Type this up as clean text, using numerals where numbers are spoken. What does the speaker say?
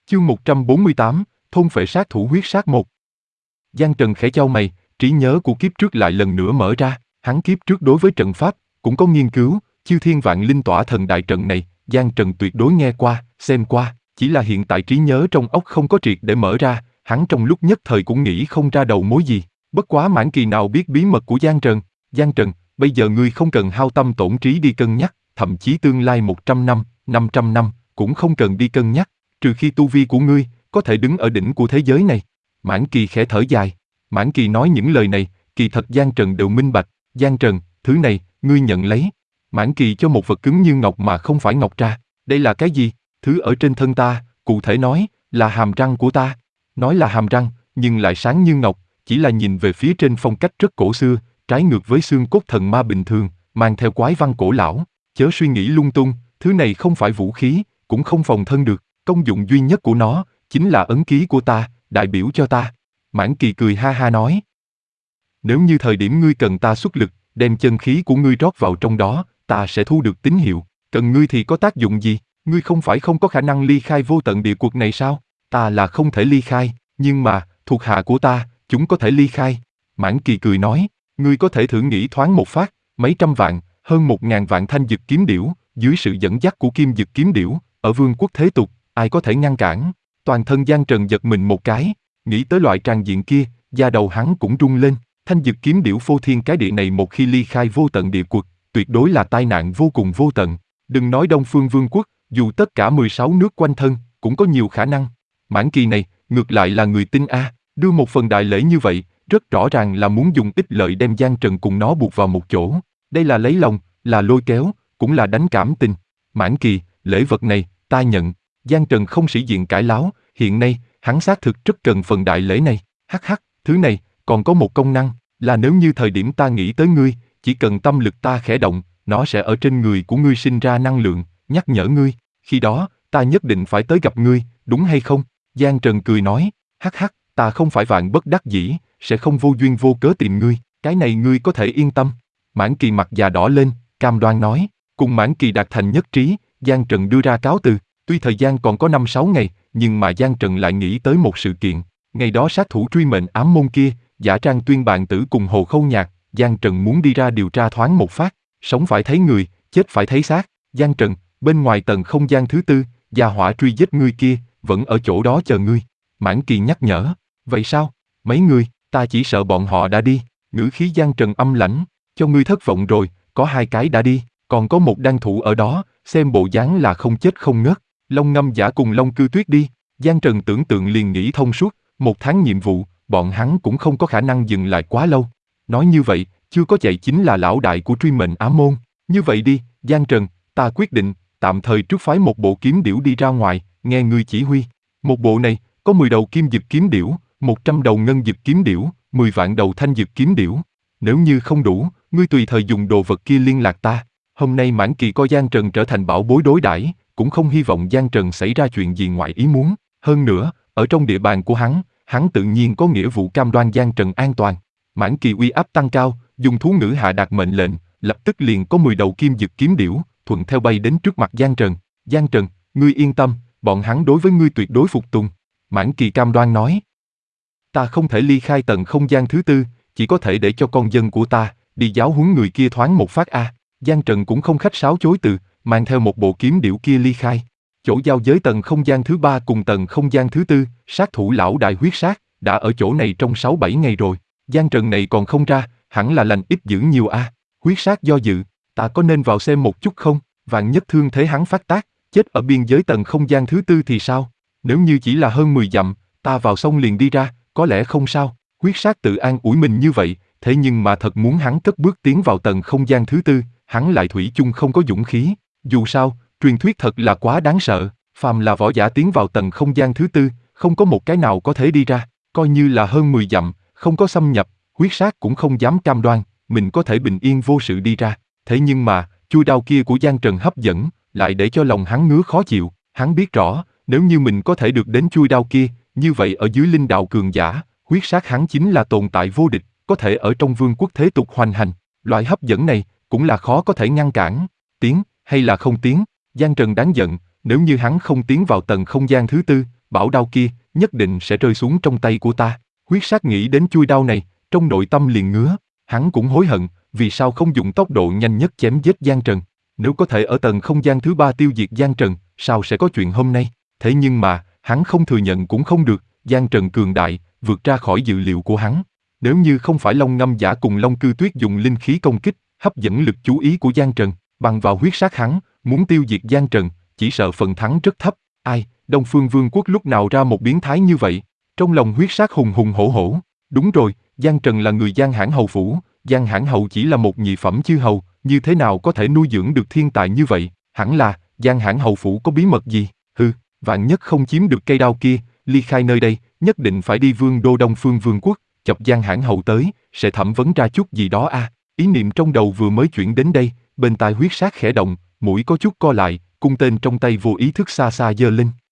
Chương 148, thôn phệ sát thủ huyết sát 1. Giang Trần khẽ chau mày, trí nhớ của kiếp trước lại lần nữa mở ra, hắn kiếp trước đối với trận pháp cũng có nghiên cứu, Chư Thiên Vạn Linh Tỏa Thần đại trận này, Giang Trần tuyệt đối nghe qua, xem qua, chỉ là hiện tại trí nhớ trong óc không có triệt để mở ra, hắn trong lúc nhất thời cũng nghĩ không ra đầu mối gì. Bất quá Mãn Kỳ nào biết bí mật của Giang Trần, bây giờ ngươi không cần hao tâm tổn trí đi cân nhắc, thậm chí tương lai 100 năm, 500 năm, cũng không cần đi cân nhắc, trừ khi tu vi của ngươi có thể đứng ở đỉnh của thế giới này. Mãn Kỳ khẽ thở dài. Mãn Kỳ nói những lời này, kỳ thật Giang Trần đều minh bạch. Giang Trần, thứ này, ngươi nhận lấy. Mãn Kỳ cho một vật cứng như ngọc mà không phải ngọc ra. Đây là cái gì? Thứ ở trên thân ta, cụ thể nói, là hàm răng của ta. Nói là hàm răng, nhưng lại sáng như ngọc, chỉ là nhìn về phía trên phong cách rất cổ xưa, trái ngược với xương cốt thần ma bình thường, mang theo quái văn cổ lão. Chớ suy nghĩ lung tung, thứ này không phải vũ khí, cũng không phòng thân được. Công dụng duy nhất của nó, chính là ấn ký của ta, đại biểu cho ta. Mãn Kỳ cười ha ha nói. Nếu như thời điểm ngươi cần ta xuất lực, đem chân khí của ngươi rót vào trong đó, ta sẽ thu được tín hiệu. Cần ngươi thì có tác dụng gì? Ngươi không phải không có khả năng ly khai vô tận địa quật này sao? Ta là không thể ly khai, nhưng mà, thuộc hạ của ta, chúng có thể ly khai. Mãn Kỳ cười nói, ngươi có thể thử nghĩ thoáng một phát, mấy trăm vạn, hơn 1000 vạn thanh dực kiếm điểu, dưới sự dẫn dắt của kim dực kiếm điểu, ở vương quốc thế tục, ai có thể ngăn cản? Toàn thân Giang Trần giật mình một cái, nghĩ tới loại tràng diện kia, da đầu hắn cũng rung lên. Thanh dực kiếm điểu phô thiên cái địa này một khi ly khai vô tận địa quật, tuyệt đối là tai nạn vô cùng vô tận. Đừng nói Đông Phương Vương quốc, dù tất cả 16 nước quanh thân, cũng có nhiều khả năng. Mãn Kỳ này, ngược lại là người tin a, đưa một phần đại lễ như vậy, rất rõ ràng là muốn dùng ích lợi đem Giang Trần cùng nó buộc vào một chỗ. Đây là lấy lòng, là lôi kéo, cũng là đánh cảm tình. Mãn Kỳ, lễ vật này, ta nhận. Giang Trần không sĩ diện cãi láo, hiện nay, hắn xác thực rất cần phần đại lễ này. Hắc hắc, thứ này, còn có một công năng, là nếu như thời điểm ta nghĩ tới ngươi, chỉ cần tâm lực ta khẽ động, nó sẽ ở trên người của ngươi sinh ra năng lượng, nhắc nhở ngươi. Khi đó, ta nhất định phải tới gặp ngươi, đúng hay không? Giang Trần cười nói, hắc hắc, ta không phải vạn bất đắc dĩ, sẽ không vô duyên vô cớ tìm ngươi, cái này ngươi có thể yên tâm. Mãn Kỳ mặt già đỏ lên, cam đoan nói. Cùng Mãn Kỳ đạt thành nhất trí, Giang Trần đưa ra cáo từ. Tuy thời gian còn có 5-6 ngày, nhưng mà Giang Trần lại nghĩ tới một sự kiện. Ngày đó sát thủ truy mệnh ám môn kia, giả trang Tuyên Bàn Tử cùng Hồ Khâu Nhạc, Giang Trần muốn đi ra điều tra thoáng một phát. Sống phải thấy người, chết phải thấy xác. Giang Trần, bên ngoài tầng không gian thứ tư, gia hỏa truy giết ngươi kia, vẫn ở chỗ đó chờ ngươi. Mãn Kỳ nhắc nhở. Vậy sao? Mấy người, ta chỉ sợ bọn họ đã đi. Ngữ khí Giang Trần âm lãnh. Cho ngươi thất vọng rồi, có 2 cái đã đi, còn có một đang thủ ở đó, xem bộ dáng là không chết không ngất. Long Ngâm Giả cùng Long Cư Tuyết đi. Giang Trần tưởng tượng liền nghĩ thông suốt, 1 tháng nhiệm vụ, bọn hắn cũng không có khả năng dừng lại quá lâu. Nói như vậy, chưa có chạy chính là lão đại của truy mệnh ám môn. Như vậy đi, Giang Trần, ta quyết định, tạm thời trước phái một bộ kiếm điểu đi ra ngoài, nghe ngươi chỉ huy. Một bộ này, có 10 đầu kim dực kiếm điểu, 100 đầu ngân dực kiếm điểu, 10 vạn đầu thanh dực kiếm điểu. Nếu như không đủ, ngươi tùy thời dùng đồ vật kia liên lạc ta. Hôm nay Mãn Kỳ coi Giang Trần trở thành bảo bối đối đãi, cũng không hy vọng Giang Trần xảy ra chuyện gì ngoài ý muốn. Hơn nữa, ở trong địa bàn của hắn tự nhiên có nghĩa vụ cam đoan Giang Trần an toàn. Mãn Kỳ uy áp tăng cao, dùng thú ngữ hạ đạt mệnh lệnh, lập tức liền có 10 đầu kim dực kiếm điểu, thuận theo bay đến trước mặt Giang Trần. Giang Trần, ngươi yên tâm, bọn hắn đối với ngươi tuyệt đối phục tùng. Mãn Kỳ cam đoan nói. Ta không thể ly khai tầng không gian thứ tư, chỉ có thể để cho con dân của ta đi giáo huấn người kia thoáng một phát a. Giang Trần cũng không khách sáo chối từ, mang theo một bộ kiếm điểu kia ly khai. Chỗ giao giới tầng không gian thứ 3 cùng tầng không gian thứ 4, sát thủ lão đại huyết sát, đã ở chỗ này trong 6-7 ngày rồi. Giang Trần này còn không ra, hẳn là lành ít dữ nhiều a. Huyết sát do dự, ta có nên vào xem một chút không? Vạn nhất thương thế hắn phát tác, chết ở biên giới tầng không gian thứ 4 thì sao? Nếu như chỉ là hơn 10 dặm, ta vào xong liền đi ra, có lẽ không sao. Huyết sát tự an ủi mình như vậy, thế nhưng mà thật muốn hắn cất bước tiến vào tầng không gian thứ 4, hắn lại thủy chung không có dũng khí. Dù sao, truyền thuyết thật là quá đáng sợ, phàm là võ giả tiến vào tầng không gian thứ 4, không có một cái nào có thể đi ra, coi như là hơn 10 dặm, không có xâm nhập, huyết sát cũng không dám cam đoan, mình có thể bình yên vô sự đi ra. Thế nhưng mà, chui đao kia của Giang Trần hấp dẫn, lại để cho lòng hắn ngứa khó chịu, hắn biết rõ, nếu như mình có thể được đến chui đao kia, như vậy ở dưới linh đạo cường giả, huyết sát hắn chính là tồn tại vô địch, có thể ở trong vương quốc thế tục hoành hành, loại hấp dẫn này, cũng là khó có thể ngăn cản. Tiến, hay là không tiến? Giang Trần đáng giận, nếu như hắn không tiến vào tầng không gian thứ 4, bảo đao kia nhất định sẽ rơi xuống trong tay của ta. Huyết sát nghĩ đến chuôi đao này, trong nội tâm liền ngứa. Hắn cũng hối hận, vì sao không dùng tốc độ nhanh nhất chém giết Giang Trần. Nếu có thể ở tầng không gian thứ 3 tiêu diệt Giang Trần, sao sẽ có chuyện hôm nay? Thế nhưng mà, hắn không thừa nhận cũng không được, Giang Trần cường đại, vượt ra khỏi dự liệu của hắn. Nếu như không phải Long Ngâm Giả cùng Long Cư Tuyết dùng linh khí công kích, hấp dẫn lực chú ý của Giang Trần, bằng vào huyết sát hắn, muốn tiêu diệt Giang Trần, chỉ sợ phần thắng rất thấp. Ai, Đông Phương Vương quốc lúc nào ra một biến thái như vậy? Trong lòng huyết sát hùng hùng hổ hổ. Đúng rồi, Giang Trần là người Giang Hãn Hầu phủ, Giang Hãn Hầu chỉ là một nhị phẩm chư hầu, như thế nào có thể nuôi dưỡng được thiên tài như vậy? Hẳn là, Giang Hãn Hầu phủ có bí mật gì? Hừ, vạn nhất không chiếm được cây đao kia, ly khai nơi đây, nhất định phải đi Vương đô Đông Phương Vương quốc, chọc Giang Hãn Hầu tới, sẽ thẩm vấn ra chút gì đó a. Ý niệm trong đầu vừa mới chuyển đến đây, bên tai huyết sát khẽ động, mũi có chút co lại, cung tên trong tay vô ý thức xa xa giơ lên.